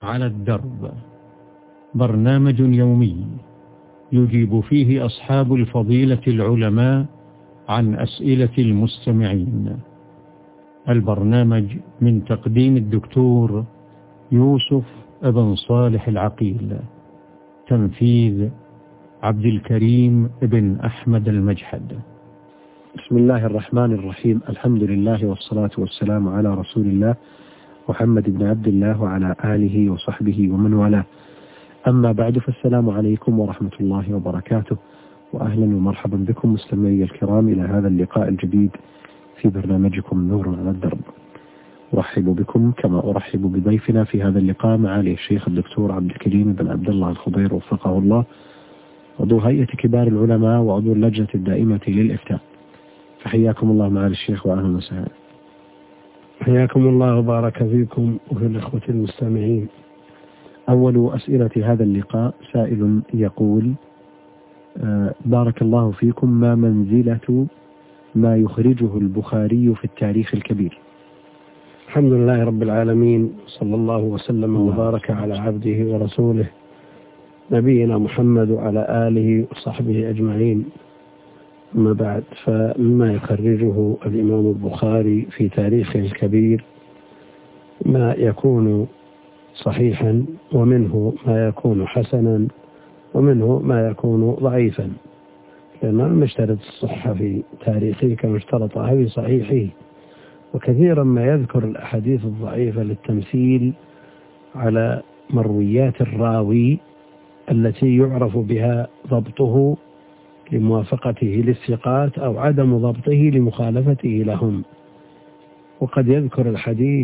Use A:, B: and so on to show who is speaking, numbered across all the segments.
A: على الدرب، برنامج يومي يجيب فيه أصحاب الفضيلة العلماء عن أسئلة المستمعين. البرنامج من تقديم الدكتور يوسف بن صالح العقيل، تنفيذ عبد الكريم بن أحمد المجحد.
B: بسم الله الرحمن الرحيم. الحمد لله والصلاة والسلام على رسول الله محمد بن عبد الله وعلى آله وصحبه ومن والاه. أما بعد، فالسلام عليكم ورحمة الله وبركاته، وأهلا ومرحبا بكم مستمعي الكرام إلى هذا اللقاء الجديد في برنامجكم نور على الدرب. أرحب بكم كما أرحب بضيفنا في هذا اللقاء معالي الشيخ الدكتور عبد الكريم بن عبد الله الخضير وفقه الله، عضو هيئة كبار العلماء وعضو اللجنة الدائمة للإفتاء. فحياكم الله معالي الشيخ وأهلا وسهلا.
C: حياكم الله وبارك فيكم وفي الإخوة المستمعين.
B: أول أسئلة هذا اللقاء سائل يقول: بارك الله فيكم، ما منزلة ما يخرجه البخاري في التاريخ الكبير؟
C: الحمد لله رب العالمين، صلى الله وسلم وبارك على عبده ورسوله نبينا محمد وعلى آله وصحبه أجمعين. أما بعد، فمما يخرجه الإمام البخاري في تاريخه الكبير ما يكون صحيحا، ومنه ما يكون حسنا، ومنه ما يكون ضعيفا، لأنه لم يشترط الصحة في تاريخه كما اشترطها في صحيحه. وكثيرا ما يذكر الأحاديث الضعيفة للتمثيل على مرويات الراوي التي يعرف بها ضبطه لموافقته للثقات أو عدم ضبطه لمخالفته لهم. وقد يذكر الحديث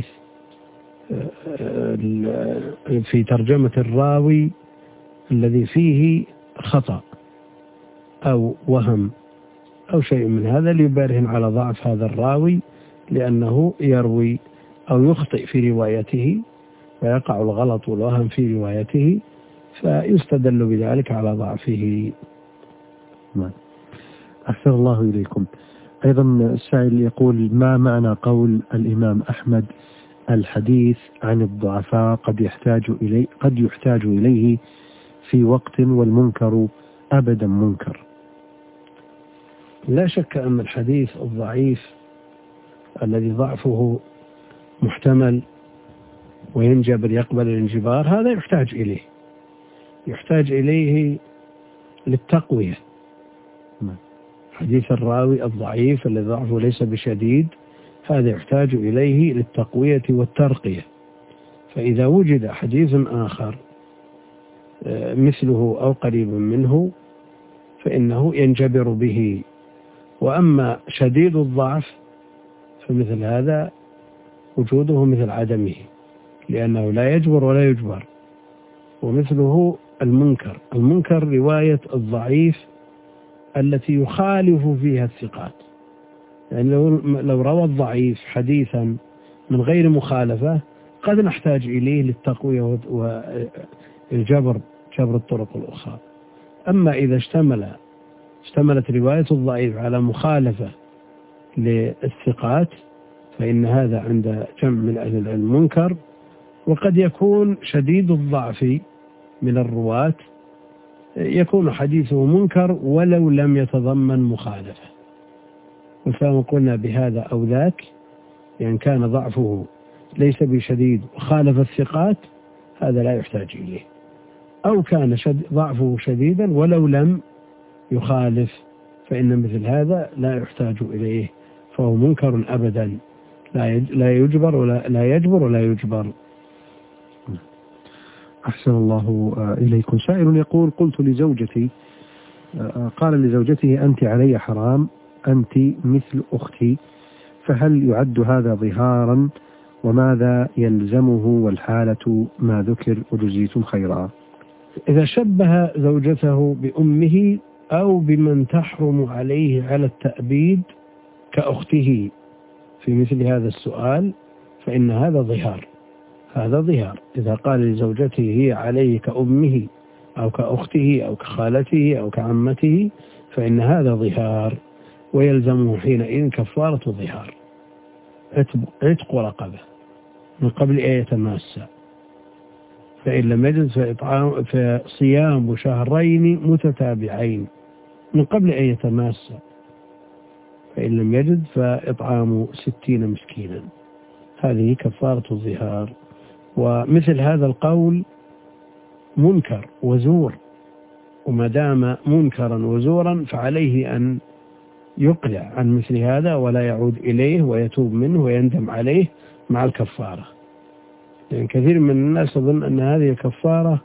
C: في ترجمة الراوي الذي فيه خطأ أو وهم أو شيء من هذا ليبرهن على ضعف هذا الراوي، لأنه يروي أو يخطئ في روايته ويقع الغلط والوهم في روايته، فيستدل بذلك على ضعفه.
B: أحسن الله إليكم. أيضا السائل يقول: ما معنى قول الإمام أحمد: الحديث عن الضعفاء قد يحتاج إليه في وقت والمنكر أبدا منكر؟
C: لا شك أن الحديث الضعيف الذي ضعفه محتمل وينجبر يقبل الانجبار، هذا يحتاج إليه للتقوية. حديث الراوي الضعيف الذي ضعفه ليس بشديد، هذا يحتاج إليه للتقوية والترقية. فإذا وجد حديث آخر مثله أو قريب منه فإنه ينجبر به. وأما شديد الضعف فمثل هذا وجوده مثل عدمه، لأنه لا يجبر ولا يجبر. ومثله المنكر رواية الضعيف التي يخالف فيها الثقات. يعني لو روى الضعيف حديثا من غير مخالفة قد نحتاج إليه للتقوية والجبر الطرق الأخرى. أما إذا اشتملت رواية الضعيف على مخالفة للثقات فإن هذا عند جمع من أهل العلم منكر. وقد يكون شديد الضعف من الرواة يكون حديثه منكر ولو لم يتضمن مخالفة. وسواء قلنا بهذا أو ذاك، يعني كان ضعفه ليس بشديد وخالف الثقات، هذا لا يحتاج إليه. أو كان ضعفه شديدا ولو لم يخالف، فإن مثل هذا لا يحتاج إليه، فهو منكر أبدا، لا يجبر ولا يجبر.
B: أحسن الله إليكم. سائل يقول: قلت لزوجتي، قال لزوجته: أنت علي حرام، أنت مثل أختي، فهل يعد هذا ظهارا؟ وماذا يلزمه والحالة ما ذكر وجزيتم خيرا؟
C: إذا شبه زوجته بأمه أو بمن تحرم عليه على التأبيد كأخته في مثل هذا السؤال فإن هذا ظهار. إذا قال لزوجته هي عليه كأمه أو كأخته أو كخالته أو كعمته فإن هذا ظهار، ويلزمه حينئذ كفارة ظهار، عتق رقبة من قبل أن يتماسى. فإن لم يجد فصيام شهرين متتابعين من قبل أن يتماسا، فإن لم يجد فإطعام 60 مسكينا. هذه كفارة الظهار. ومثل هذا القول منكر وزور، وما دام منكرا وزورا فعليه أن يقلع عن مثل هذا ولا يعود إليه ويتوب منه ويندم عليه مع الكفارة. لأن كثير من الناس يظن أن هذه الكفارة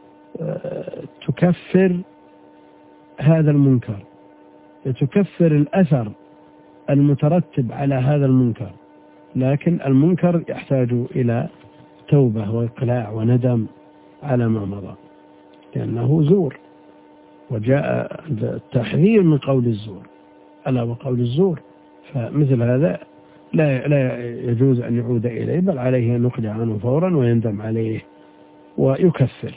C: تكفر هذا المنكر، تكفر الأثر المترتب على هذا المنكر، لكن المنكر يحتاج إلى توبة وإقلاع وندم على ما مضى، لأنه زور، وجاء التحذير من قول الزور ألا وقول الزور. فمثل هذا لا يجوز أن يعود إليه، بل عليه أن يقلع عنه فورا ويندم عليه ويكفر.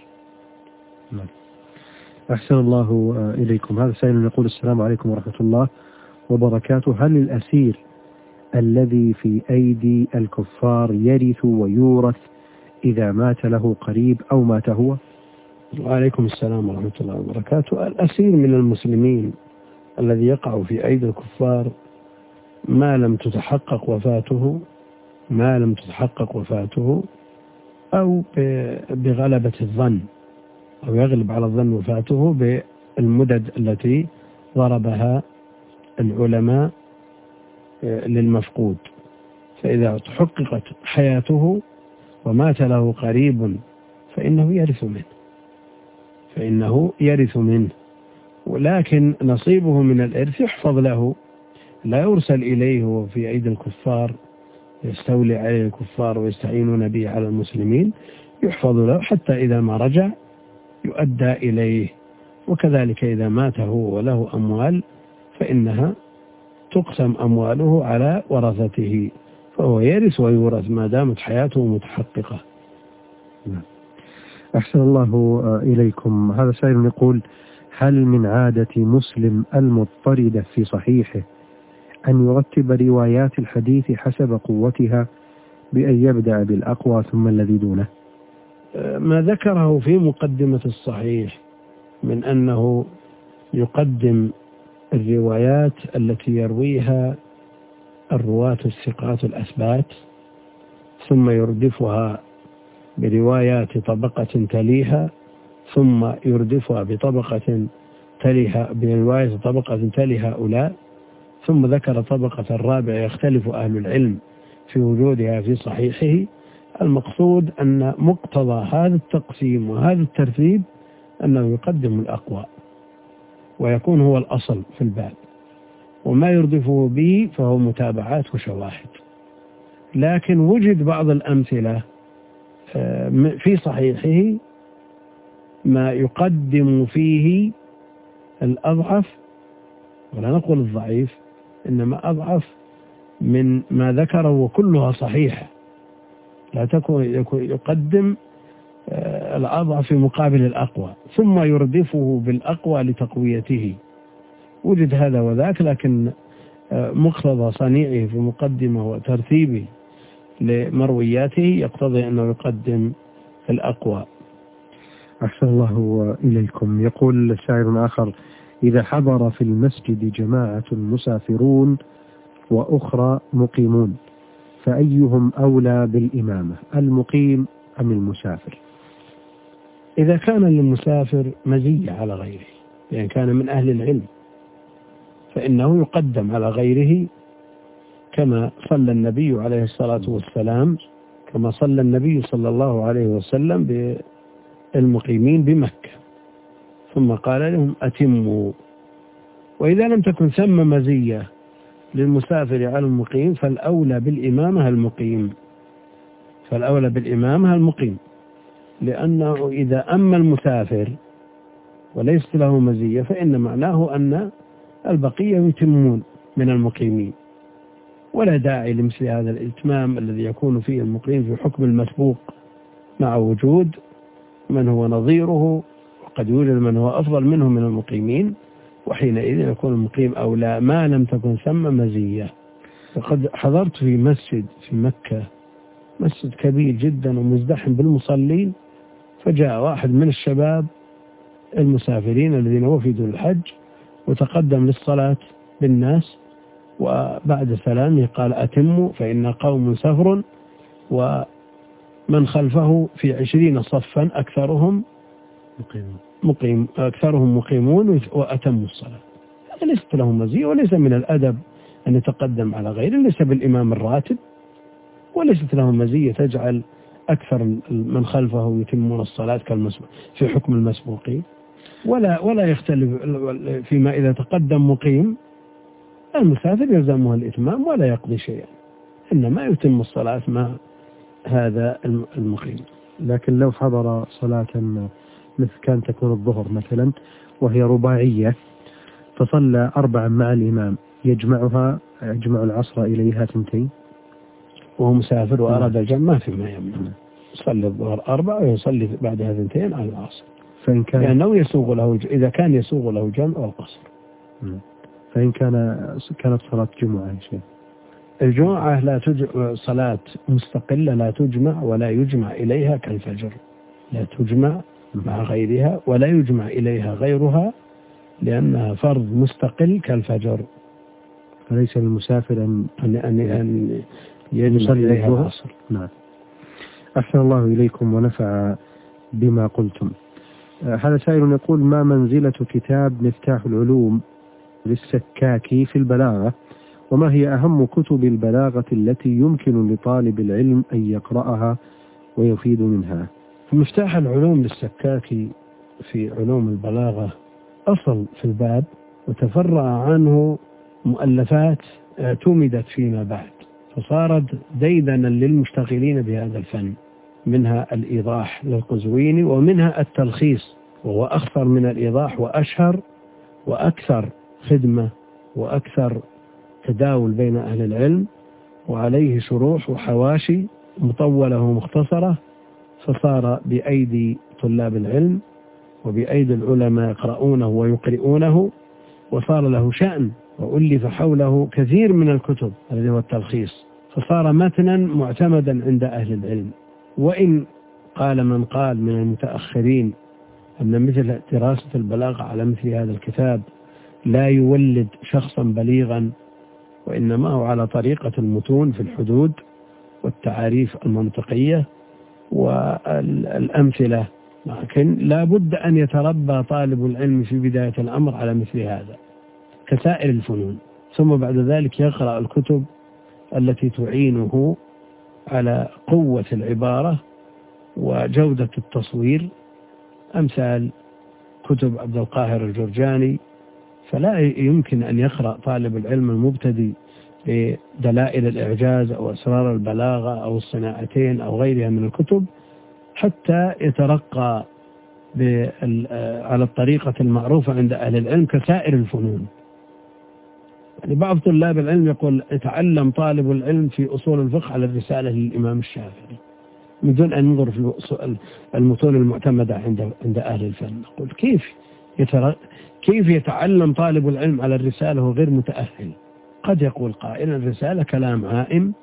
B: أحسن الله إليكم. هذا سائل يقول: السلام عليكم ورحمة الله وبركاته، هل الأسير الذي في أيدي الكفار يرث ويورث إذا مات له قريب أو مات هو؟
C: وعليكم السلام ورحمة الله وبركاته. الأسير من المسلمين الذي يقع في أيدي الكفار ما لم تتحقق وفاته أو بغلبة الظن، أو يغلب على الظن وفاته بالمدد التي ضربها العلماء للمفقود. فإذا تحققت حياته ومات له قريب فإنه يرث منه، ولكن نصيبه من الإرث يحفظ له، لا يرسل إليه وفي أيدي الكفار يستولي عليه الكفار ويستعينون به على المسلمين، يحفظ له حتى إذا ما رجع يؤدى إليه. وكذلك إذا مات هو وله أموال فإنها تقسم أمواله على ورثته، فهو يرث ويورث ما دامت حياته متحققة.
B: أحسن الله إليكم. هذا سائل يقول: هل من عادة مسلم المضطردة في صحيحه أن يرتب روايات الحديث حسب قوتها بأن يبدأ بالأقوى ثم الذي دونه؟
C: ما ذكره في مقدمة الصحيح من أنه يقدم الروايات التي يرويها الرواة الثقات الأثبات ثم يردفها بروايات طبقة تليها، ثم يردفها بطبقة تليها برواية طبقة تلي هؤلاء، ثم ذكر طبقة الرابعة يختلف أهل العلم في وجودها في صحيحه. المقصود أن مقتضى هذا التقسيم وهذا الترتيب أنه يقدم الأقوى ويكون هو الأصل في الباب، وما يردفه به فهو متابعات وشواهد. لكن وجد بعض الأمثلة في صحيحه ما يقدم فيه الأضعف، ولا نقول الضعيف، إنما أضعف من ما ذكره وكلها صحيحة، لا يقدم الأضعف في مقابل الأقوى ثم يردفه بالأقوى لتقويته. وجد هذا وذاك، لكن مقتضى صنيعه في مقدمه وترتيبه لمروياته يقتضي أنه يقدم الأقوى.
B: أحسن الله إليكم. يقول سائل آخر: إذا حضر في المسجد جماعة مسافرون وأخرى مقيمون فأيهم أولى بالإمامة، المقيم أم المسافر؟
C: إذا كان للمسافر مزية على غيره، يعني كان من أهل العلم، فإنه يقدم على غيره، كما صلى النبي عليه الصلاة والسلام، كما صلى النبي صلى الله عليه وسلم بالمقيمين بمكة ثم قال لهم أتموا. وإذا لم تكن ثم مزية للمسافر على المقيم فالأولى بالإمامة المقيم، لأنه إذا أما المسافر وليس له مزية فإن معناه أن البقية يتمون من المقيمين، ولا داعي لمثل هذا الإتمام الذي يكون فيه المقيم في حكم المسبوق مع وجود من هو نظيره، وقد يوجد من هو أفضل منه من المقيمين، وحينئذ يكون المقيم أولى ما لم تكن ثم مزية. وقد حضرت في مسجد في مكة، مسجد كبير جدا ومزدحم بالمصلين، فجاء واحد من الشباب المسافرين الذين وفدوا الحج وتقدم للصلاة بالناس، وبعد سلامه قال: أتموا فإن قوم سفر ومن خلفه في 20 صفا أكثرهم مقيمون وأتموا الصلاة. هذا ليست له مزية، وليس من الأدب أن يتقدم على غيره، ليس بالإمام الراتب، وليست له مزية تجعل أكثر من خلفه يتمون الصلاة في حكم المسبوقين، ولا يختلف فيما إذا تقدم مقيم المسافر يلزمه الإتمام ولا يقضي شيئا، إنما يتم الصلاة مع هذا المقيم.
B: لكن لو حضر صلاة مثل كان تكون الظهر مثلا وهي رباعية فصلى 4 مع الإمام، يجمع العصر إليها 2
C: وهو مسافر وأراد الجمع، ما في ما يمنع، يصلي الظهر 4 ويصلي بعدها 2 على العصر،
B: فإن كان
C: لأنه يسوغ له إذا كان يسوغ له جمع والقصر.
B: فإن كانت صلاة جمعة يا شيخ،
C: الجمعة لا صلاة مستقلة لا تجمع ولا يجمع إليها كالفجر، لا تجمع مع غيرها ولا يجمع إليها غيرها، لأنها فرض مستقل كالفجر.
B: فليس للمسافر
C: أن يجمع إليها العصر.
B: نعم. أحسن الله إليكم ونفع بما قلتم. هذا سائل يقول: ما منزلة كتاب مفتاح العلوم للسكاكي في البلاغة، وما هي أهم كتب البلاغة التي يمكن لطالب العلم أن يقرأها ويفيد منها؟
C: مفتاح العلوم للسكاكي في علوم البلاغة أصل في الباب، وتفرع عنه مؤلفات اعتمدت فيما بعد، فصارت ديدنا للمشتغلين بهذا الفن، منها الإيضاح للقزويني، ومنها التلخيص وهو أخطر من الإيضاح وأشهر وأكثر خدمة وأكثر تداول بين أهل العلم، وعليه شروح وحواشي مطولة ومختصرة، فصار بأيدي طلاب العلم وبأيدي العلماء يقرؤونه ويقرؤونه، وصار له شأن، وألف حوله كثير من الكتب الذي هو التلخيص، فصار متنا معتمدا عند أهل العلم. وإن قال من قال من المتأخرين أن مثل دراسة البلاغة على مثل هذا الكتاب لا يولد شخصا بليغا، وإنما هو على طريقة المتون في الحدود والتعاريف المنطقية والأمثلة، لكن لا بد أن يتربى طالب العلم في بداية الأمر على مثل هذا كسائر الفنون، ثم بعد ذلك يقرأ الكتب التي تعينه على قوة العبارة وجودة التصوير، أمثال كتب عبد القاهر الجرجاني. فلا يمكن أن يقرأ طالب العلم المبتدئ بدلائل الإعجاز أو أسرار البلاغة أو الصناعتين أو غيرها من الكتب حتى يترقى على الطريقة المعروفة عند أهل العلم كسائر الفنون. يعني بعض طلاب العلم يقول: يتعلم طالب العلم في أصول الفقه على الرسالة للإمام الشافعي من دون أن ينظر في المتون المعتمدة عند أهل الفن. نقول: كيف يتعلم طالب العلم على الرسالة وغير متأهل؟ قد يقول قائل: الرسالة كلام عائم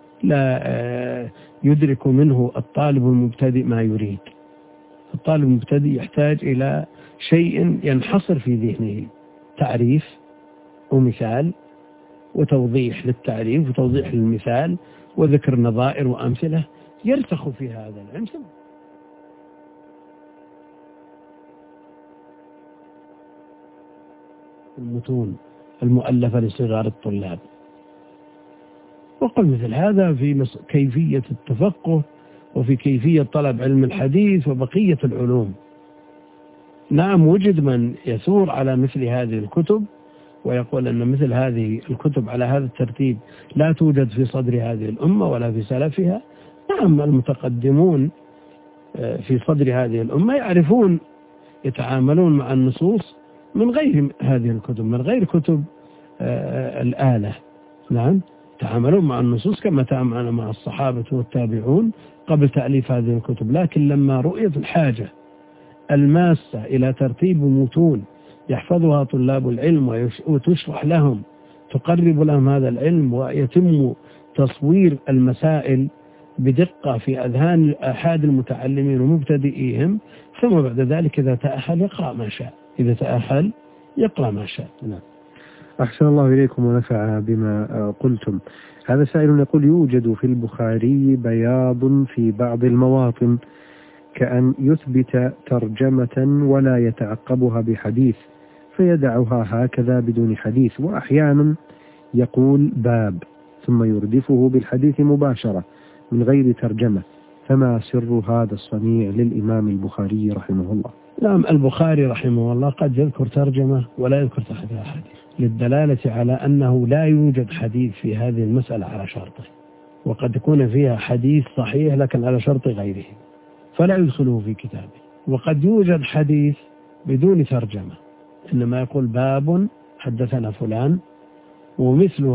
C: لا يدرك منه الطالب المبتدئ ما يريد. الطالب المبتدئ يحتاج إلى شيء ينحصر في ذهنه، تعريف ومثال وتوضيح للتعريف وتوضيح للمثال وذكر نظائر وأمثلة، يرسخ في هذا العلم. المتون المؤلفة لصغار الطلاب، وقل مثل هذا في كيفية التفقه وفي كيفية طلب علم الحديث وبقية العلوم. نعم، وجد من يثور على مثل هذه الكتب ويقول أن مثل هذه الكتب على هذا الترتيب لا توجد في صدر هذه الأمة ولا في سلفها. نعم، المتقدمون في صدر هذه الأمة يعرفون يتعاملون مع النصوص من غير هذه الكتب، من غير كتب الآلة. نعم، تعاملون مع النصوص كما تعاملنا مع الصحابة والتابعون قبل تأليف هذه الكتب، لكن لما رؤيت الحاجة الماسة إلى ترتيب متون يحفظها طلاب العلم وتشرح لهم، تقرب لهم هذا العلم ويتم تصوير المسائل بدقة في أذهان أحد المتعلمين ومبتدئيهم، ثم بعد ذلك إذا تأهل يقرأ ما شاء، إذا تأهل يقرأ ما شاء.
B: نعم. أحسن الله إليكم ونفع بما قلتم. هذا سائل يقول: يوجد في البخاري بياض في بعض المواطن كأن يثبت ترجمة ولا يتعقبها بحديث فيدعها هكذا بدون حديث، وأحيانا يقول باب ثم يردفه بالحديث مباشرة من غير ترجمة، فما سر هذا الصنيع للإمام البخاري رحمه الله؟
C: نعم، البخاري رحمه الله قد يذكر ترجمة ولا يذكر تحتها حديث، للدلالة على أنه لا يوجد حديث في هذه المسألة على شرطه، وقد يكون فيها حديث صحيح لكن على شرط غيره فلا يدخله في كتابه. وقد يوجد حديث بدون ترجمة، إنما يقول باب حدثنا فلان، ومثل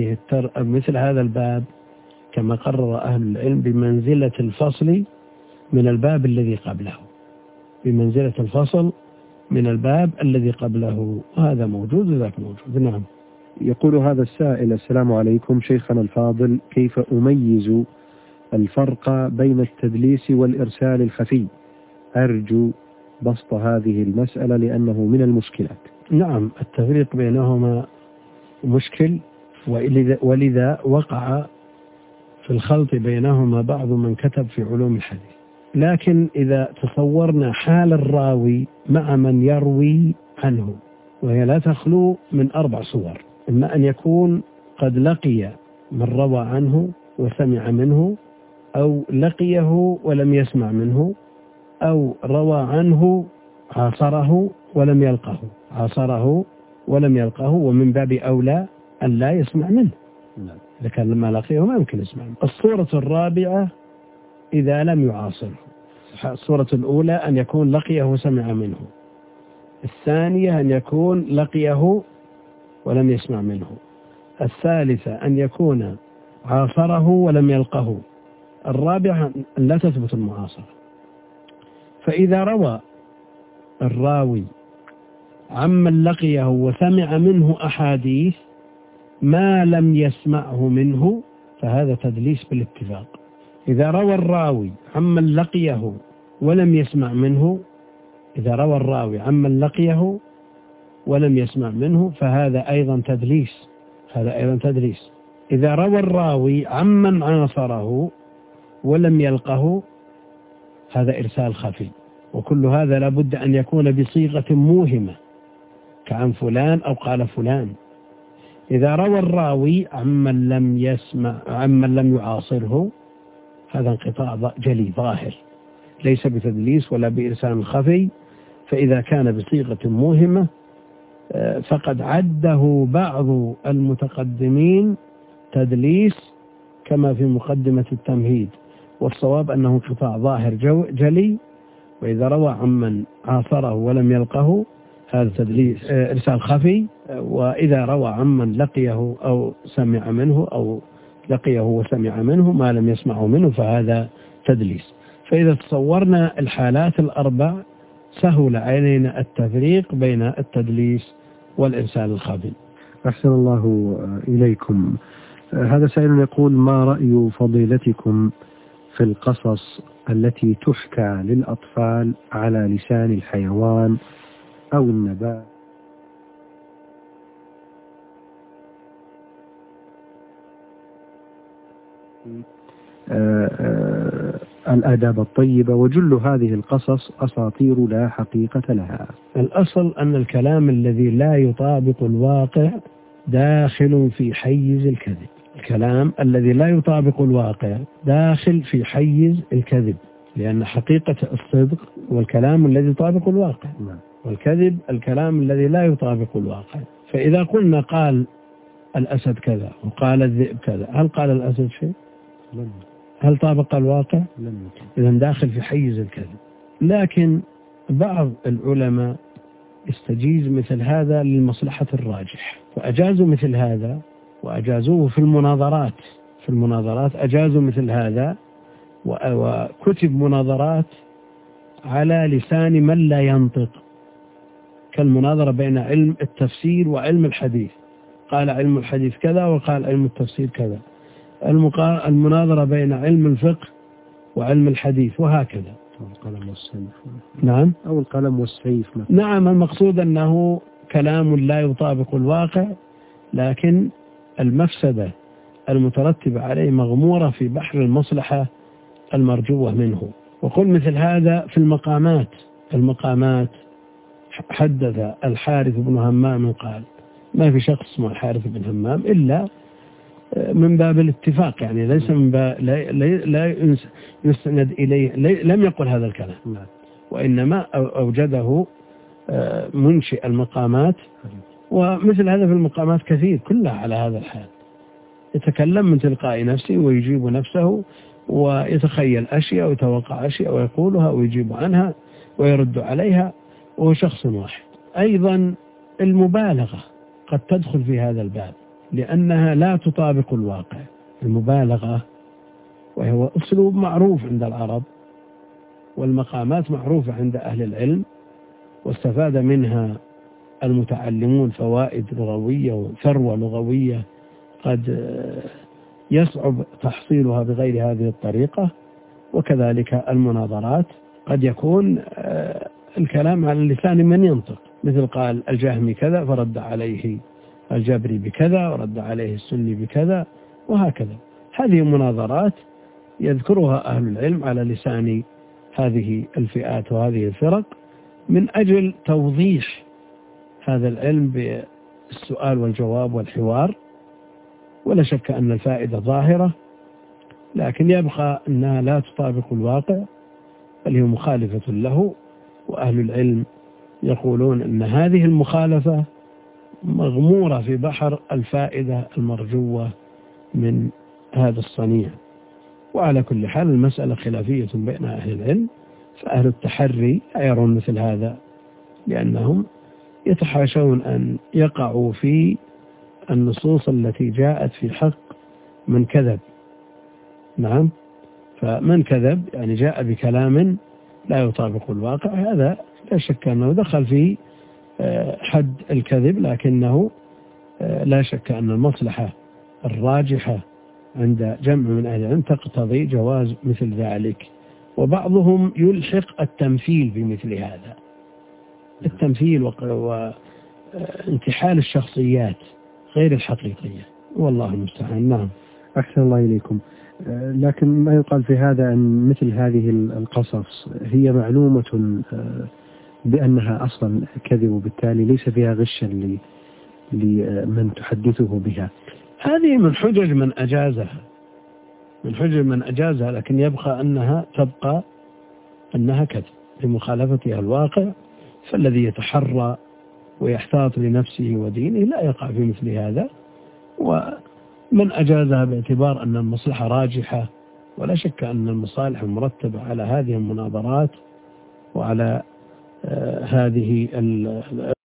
C: مثل هذا الباب كما قرر أهل العلم بمنزلة الفصل من الباب الذي قبله، بمنزلة الفصل من الباب الذي قبله، هذا موجود وذاك موجود. نعم.
B: يقول هذا السائل: السلام عليكم شيخنا الفاضل، كيف أميز الفرق بين التدليس والإرسال الخفي؟ أرجو بسط هذه المسألة لأنه من المشكلات.
C: نعم، التفريق بينهما مشكل، ولذا وقع في الخلط بينهما بعض من كتب في علوم الحديث. لكن إذا تصورنا حال الراوي مع من يروي عنه، وهي لا تخلو من 4 صور: إما أن يكون قد لقي من روى عنه وسمع منه، أو لقيه ولم يسمع منه، أو روى عنه عاصره ولم يلقه، عاصره ولم يلقه، ومن باب أولى أن لا يسمع منه، إذا كان لما لقيه ما يمكن يسمع منه. الصورة الرابعة إذا لم يعاصره. الصورة الأولى أن يكون لقيه وسمع منه، الثانية أن يكون لقيه ولم يسمع منه، الثالثة أن يكون عاصره ولم يلقه، الرابعة أن لا تثبت المعاصرة. فإذا روى الراوي عمن لقيه وسمع منه أحاديث ما لم يسمعه منه فهذا تدليس بالاتفاق. إذا روى الراوي عمن لقيه ولم يسمع منه، إذا روى الراوي عمن لقيه ولم يسمع منه فهذا أيضا تدليس، هذا أيضا تدليس. إذا روى الراوي عمن عاصره ولم يلقه هذا إرسال خفي، وكل هذا لابد أن يكون بصيغة موهمة كعن فلان أو قال فلان. إذا روى الراوي عمن لم يسمع عمن لم يعاصره هذا انقطاع جلي ظاهر، ليس بتدليس ولا بإرسال خفي. فإذا كان بصيغة موهمة فقد عده بعض المتقدمين تدليس كما في مقدمة التمهيد، والصواب أنه انقطاع ظاهر جلي. وإذا روى عمن عاصره ولم يلقه هذا تدليس إرسال خفي، وإذا روى عمن لقيه أو سمع منه أو لقيه وسمع منه ما لم يسمعه منه فهذا تدليس. فإذا تصورنا الحالات الأربع سهل علينا التفريق بين التدليس والإرسال الخفي.
B: أحسن الله إليكم. هذا سائل يقول: ما رأي فضيلتكم في القصص التي تحكى للأطفال على لسان الحيوان أو النبات الآداب الطيبة، وجل هذه القصص أساطير لا حقيقة لها؟
C: الأصل أن الكلام الذي لا يطابق الواقع داخل في حيز الكذب. الكلام الذي لا يطابق الواقع داخل في حيز الكذب، لأن حقيقة الصدق والكلام الذي يطابق الواقع، والكذب الكلام الذي لا يطابق الواقع. فإذا قلنا قال الأسد كذا وقال الذئب كذا، هل قال الأسد شيء؟ هل طابق الواقع؟ إذن داخل في حيز الكذب. لكن بعض العلماء استجيز مثل هذا للمصلحة الراجح، فأجازوا مثل هذا، وأجازوه في المناظرات. في المناظرات أجازوا مثل هذا، وكتب مناظرات على لسان من لا ينطق، كالمناظرة بين علم التفسير وعلم الحديث، قال علم الحديث كذا وقال علم التفسير كذا. المناظرة بين علم الفقه وعلم الحديث وهكذا.
B: أو القلم والسيف.
C: نعم.
B: أو القلم والسيف.
C: نعم، المقصود أنه كلام لا يطابق الواقع، لكن المفسدة المترتبة عليه مغمورة في بحر المصلحة المرجوة منه. وقل مثل هذا في المقامات حدث الحارث بن همام قال: ما في شخص اسمه الحارث بن همام إلا من باب الاتفاق، يعني ليس من باب لا يستند إليه، لم يقل هذا الكلام، وإنما أوجده منشئ المقامات. ومثل هذا في المقامات كثير كلها على هذا الحال، يتكلم من تلقاء نفسه ويجيب نفسه ويتخيل أشياء ويتوقع أشياء ويقولها ويجيب عنها ويرد عليها، وهو شخص واحد. أيضا المبالغة قد تدخل في هذا الباب لأنها لا تطابق الواقع. المبالغة وهو أسلوب معروف عند العرب، والمقامات معروفة عند أهل العلم، واستفاد منها المتعلمون فوائد لغوية وثروة لغوية قد يصعب تحصيلها بغير هذه الطريقة. وكذلك المناظرات قد يكون الكلام على لسان من ينطق، مثل قال الجهمي كذا فرد عليه الجبري بكذا ورد عليه السني بكذا وهكذا. هذه مناظرات يذكرها أهل العلم على لسان هذه الفئات وهذه الفرق من أجل توضيح هذا العلم بالسؤال والجواب والحوار. ولا شك أن الفائدة ظاهرة، لكن يبقى أنها لا تطابق الواقع بل هي مخالفة له. وأهل العلم يقولون أن هذه المخالفة مغمورة في بحر الفائدة المرجوة من هذا الصنيع. وعلى كل حال المسألة خلافية بين أهل العلم، فأهل التحري لا يرون مثل هذا، لأنهم يتحاشون أن يقعوا في النصوص التي جاءت في حق من كذب. نعم، فمن كذب يعني جاء بكلام لا يطابق الواقع، هذا لا شك أنه دخل في حد الكذب، لكنه لا شك أن المصلحة الراجحة عند جمع من أهل العلم تقتضي جواز مثل ذلك. وبعضهم يلحق التمثيل بمثل هذا، التمثيل وانتحال الشخصيات غير الحقيقية، والله المستعان. نعم.
B: أحسن الله إليكم. لكن ما يقال في هذا أن مثل هذه القصص هي معلومة بأنها أصلا كذب، وبالتالي ليس فيها غشا لمن تحدثه بها.
C: هذه من حجج من أجازها، لكن يبقى تبقى أنها كذب لمخالفتها الواقع. فالذي يتحرى ويحتاط لنفسه ودينه لا يقع في مثل هذا، ومن أجازها باعتبار أن المصلحة راجحة. ولا شك أن المصالح المرتبة على هذه المناظرات وعلى هذه